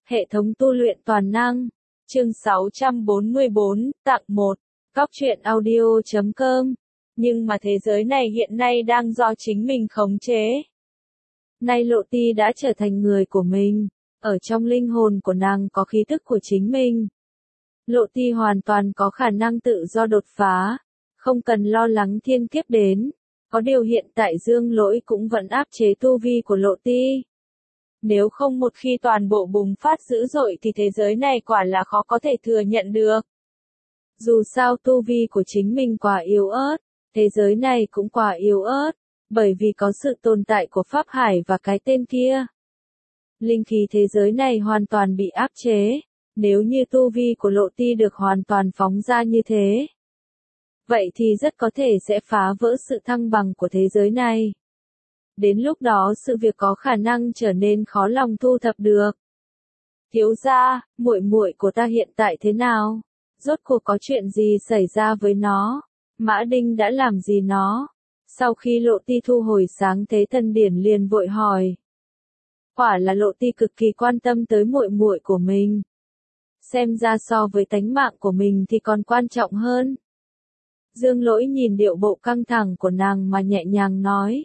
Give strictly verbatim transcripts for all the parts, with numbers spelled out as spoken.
Hệ thống tu luyện toàn năng. Chương sáu trăm bốn mươi bốn, tặng một. Góc truyện audio chấm com. Nhưng mà thế giới này hiện nay đang do chính mình khống chế. Nay Lộ Ti đã trở thành người của mình. Ở trong linh hồn của nàng có khí tức của chính mình. Lộ Ti hoàn toàn có khả năng tự do đột phá. Không cần lo lắng thiên kiếp đến. Có điều hiện tại Dương Lỗi cũng vẫn áp chế tu vi của Lộ Ti. Nếu không một khi toàn bộ bùng phát dữ dội thì thế giới này quả là khó có thể thừa nhận được. Dù sao tu vi của chính mình quả yếu ớt, thế giới này cũng quả yếu ớt, bởi vì có sự tồn tại của Pháp Hải và cái tên kia. Linh khí thế giới này hoàn toàn bị áp chế, nếu như tu vi của Lộ Ti được hoàn toàn phóng ra như thế. Vậy thì rất có thể sẽ phá vỡ sự thăng bằng của thế giới này. Đến lúc đó sự việc có khả năng trở nên khó lòng thu thập được. Thiếu gia, muội muội của ta hiện tại thế nào? Rốt cuộc có chuyện gì xảy ra với nó? Mã Đinh đã làm gì nó? Sau khi Lộ Ti thu hồi sáng thế thần điển liền vội hỏi. Quả là Lộ Ti cực kỳ quan tâm tới muội muội của mình. Xem ra so với tánh mạng của mình thì còn quan trọng hơn. Dương Lỗi nhìn điệu bộ căng thẳng của nàng mà nhẹ nhàng nói.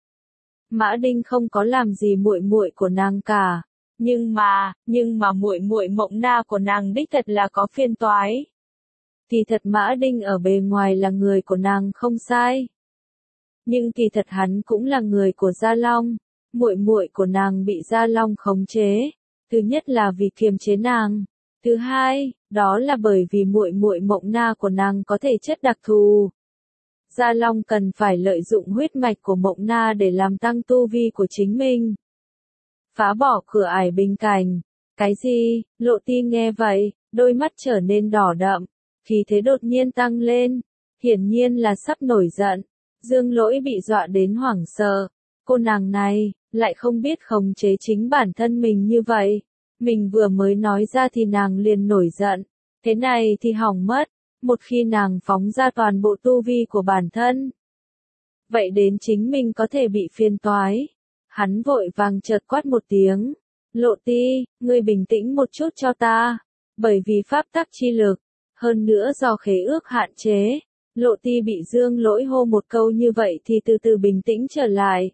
Mã Đinh không có làm gì muội muội của nàng cả, nhưng mà, nhưng mà muội muội Mộng Na của nàng đích thật là có phiền toái. Kỳ thật Mã Đinh ở bề ngoài là người của nàng không sai, nhưng kỳ thật hắn cũng là người của Gia Long. Muội muội của nàng bị Gia Long khống chế, thứ nhất là vì kiềm chế nàng, thứ hai, đó là bởi vì muội muội Mộng Na của nàng có thể chất đặc thù. Gia Long cần phải lợi dụng huyết mạch của Mộng Na để làm tăng tu vi của chính mình. Phá bỏ cửa ải bình cảnh. Cái gì? Lộ Ti nghe vậy, đôi mắt trở nên đỏ đậm, khí thế đột nhiên tăng lên, hiển nhiên là sắp nổi giận. Dương Lỗi bị dọa đến hoảng sợ, cô nàng này, lại không biết khống chế chính bản thân mình như vậy. Mình vừa mới nói ra thì nàng liền nổi giận, thế này thì hỏng mất. Một khi nàng phóng ra toàn bộ tu vi của bản thân, vậy đến chính mình có thể bị phiền toái. Hắn vội vàng chợt quát một tiếng. Lộ Ti, ngươi bình tĩnh một chút cho ta. Bởi vì pháp tắc chi lực, hơn nữa do khế ước hạn chế, Lộ Ti bị Dương Lỗi hô một câu như vậy thì từ từ bình tĩnh trở lại.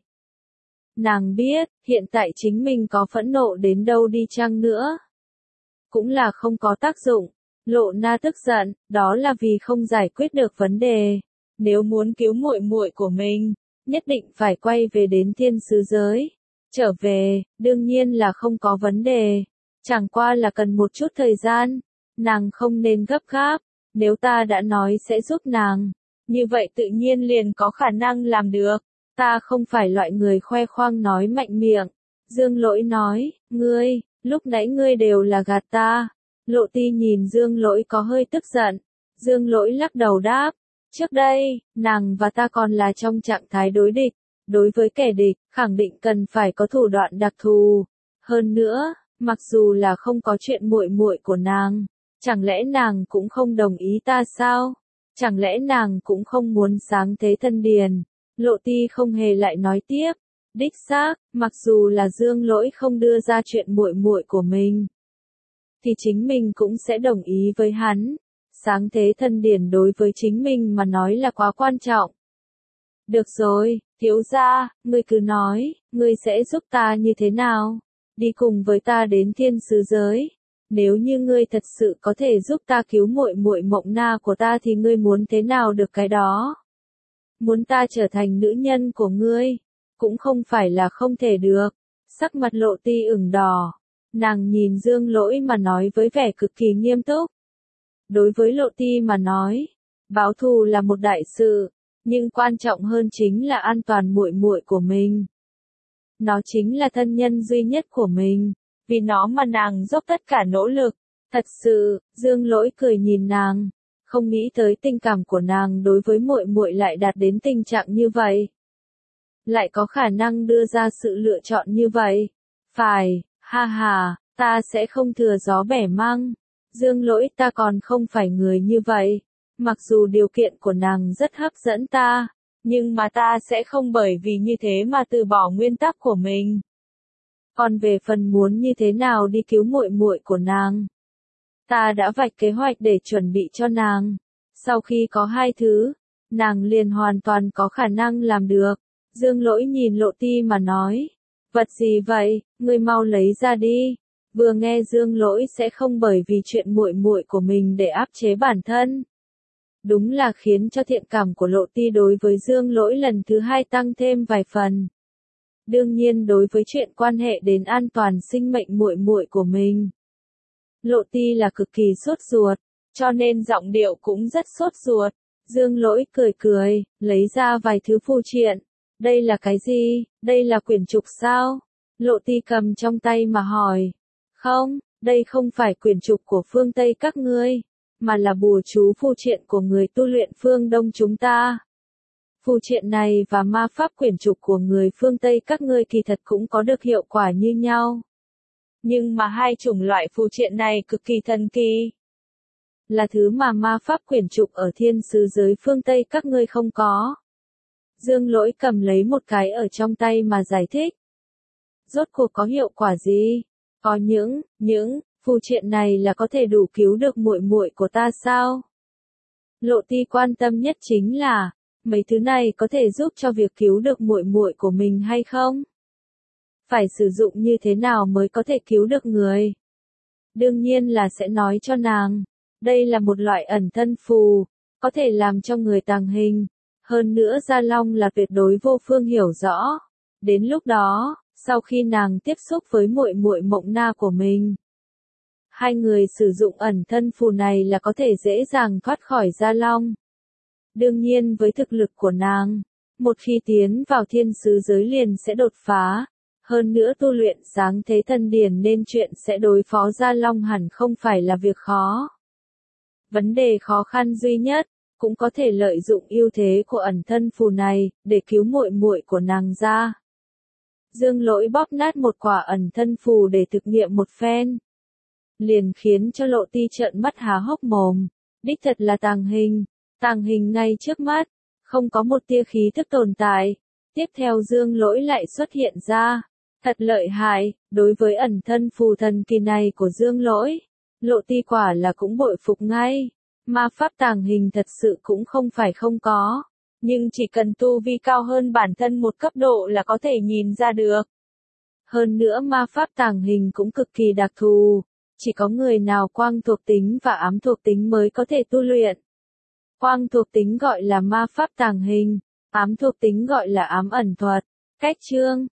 Nàng biết, hiện tại chính mình có phẫn nộ đến đâu đi chăng nữa, cũng là không có tác dụng. Lộ Na tức giận, đó là vì không giải quyết được vấn đề. Nếu muốn cứu muội muội của mình, nhất định phải quay về đến thiên sứ giới. Trở về, đương nhiên là không có vấn đề. Chẳng qua là cần một chút thời gian. Nàng không nên gấp gáp. Nếu ta đã nói sẽ giúp nàng, như vậy tự nhiên liền có khả năng làm được. Ta không phải loại người khoe khoang nói mạnh miệng. Dương Lỗi nói, ngươi, lúc nãy ngươi đều là gạt ta. Lộ Ti nhìn Dương Lỗi có hơi tức giận. Dương Lỗi lắc đầu đáp. Trước đây, nàng và ta còn là trong trạng thái đối địch. Đối với kẻ địch, khẳng định cần phải có thủ đoạn đặc thù. Hơn nữa, mặc dù là không có chuyện muội muội của nàng, chẳng lẽ nàng cũng không đồng ý ta sao? Chẳng lẽ nàng cũng không muốn sáng thế thân điền? Lộ Ti không hề lại nói tiếp. Đích xác, mặc dù là Dương Lỗi không đưa ra chuyện muội muội của mình, thì chính mình cũng sẽ đồng ý với hắn. Sáng thế thân điển đối với chính mình mà nói là quá quan trọng. Được rồi, thiếu gia, ngươi cứ nói, ngươi sẽ giúp ta như thế nào? Đi cùng với ta đến thiên sứ giới. Nếu như ngươi thật sự có thể giúp ta cứu muội muội Mộng Na của ta thì ngươi muốn thế nào được cái đó? Muốn ta trở thành nữ nhân của ngươi, cũng không phải là không thể được. Sắc mặt Lộ Ti ửng đỏ. Nàng nhìn Dương Lỗi mà nói với vẻ cực kỳ nghiêm túc. Đối với Lộ Ti mà nói, báo thù là một đại sự, nhưng quan trọng hơn chính là an toàn muội muội của mình. Nó chính là thân nhân duy nhất của mình, vì nó mà nàng dốc tất cả nỗ lực. Thật sự, Dương Lỗi cười nhìn nàng, không nghĩ tới tình cảm của nàng đối với muội muội lại đạt đến tình trạng như vậy. Lại có khả năng đưa ra sự lựa chọn như vậy. Phải. Ha ha, ta sẽ không thừa gió bẻ măng. Dương Lỗi, ta còn không phải người như vậy. Mặc dù điều kiện của nàng rất hấp dẫn ta, nhưng mà ta sẽ không bởi vì như thế mà từ bỏ nguyên tắc của mình. Còn về phần muốn như thế nào đi cứu muội muội của nàng, ta đã vạch kế hoạch để chuẩn bị cho nàng. Sau khi có hai thứ, nàng liền hoàn toàn có khả năng làm được. Dương Lỗi nhìn Lộ Ti mà nói, vật gì vậy, ngươi mau lấy ra đi. Vừa nghe Dương Lỗi sẽ không bởi vì chuyện muội muội của mình để áp chế bản thân. Đúng là khiến cho thiện cảm của Lộ Ti đối với Dương Lỗi lần thứ hai tăng thêm vài phần. Đương nhiên đối với chuyện quan hệ đến an toàn sinh mệnh muội muội của mình, Lộ Ti là cực kỳ sốt ruột, cho nên giọng điệu cũng rất sốt ruột. Dương Lỗi cười cười, lấy ra vài thứ phù triện. Đây là cái gì? Đây là quyển trục sao? Lộ Ti cầm trong tay mà hỏi. Không, đây không phải quyển trục của phương Tây các ngươi, mà là bùa chú phù triện của người tu luyện phương Đông chúng ta. Phù triện này và ma pháp quyển trục của người phương Tây các ngươi kỳ thật cũng có được hiệu quả như nhau. Nhưng mà hai chủng loại phù triện này cực kỳ thần kỳ. Là thứ mà ma pháp quyển trục ở thiên sứ giới phương Tây các ngươi không có. Dương Lỗi cầm lấy một cái ở trong tay mà giải thích. Rốt cuộc có hiệu quả gì? Có những, những, phù triện này là có thể đủ cứu được muội muội của ta sao? Lộ Ti quan tâm nhất chính là, mấy thứ này có thể giúp cho việc cứu được muội muội của mình hay không? Phải sử dụng như thế nào mới có thể cứu được người? Đương nhiên là sẽ nói cho nàng. Đây là một loại ẩn thân phù, có thể làm cho người tàng hình. Hơn nữa Gia Long là tuyệt đối vô phương hiểu rõ. Đến lúc đó, sau khi nàng tiếp xúc với muội muội Mộng Na của mình, hai người sử dụng ẩn thân phù này là có thể dễ dàng thoát khỏi Gia Long. Đương nhiên với thực lực của nàng, một khi tiến vào thiên sứ giới liền sẽ đột phá. Hơn nữa tu luyện sáng thế thần điển nên chuyện sẽ đối phó Gia Long hẳn không phải là việc khó. Vấn đề khó khăn duy nhất, cũng có thể lợi dụng ưu thế của ẩn thân phù này, để cứu muội muội của nàng ra. Dương Lỗi bóp nát một quả ẩn thân phù để thực nghiệm một phen. Liền khiến cho Lộ Ti trợn mắt há hốc mồm. Đích thật là tàng hình, tàng hình ngay trước mắt, không có một tia khí thức tồn tại. Tiếp theo Dương Lỗi lại xuất hiện ra. Thật lợi hại, đối với ẩn thân phù thần kỳ này của Dương Lỗi, Lộ Ti quả là cũng bội phục ngay. Ma pháp tàng hình thật sự cũng không phải không có, nhưng chỉ cần tu vi cao hơn bản thân một cấp độ là có thể nhìn ra được. Hơn nữa ma pháp tàng hình cũng cực kỳ đặc thù, chỉ có người nào quang thuộc tính và ám thuộc tính mới có thể tu luyện. Quang thuộc tính gọi là ma pháp tàng hình, ám thuộc tính gọi là ám ẩn thuật. Cách chương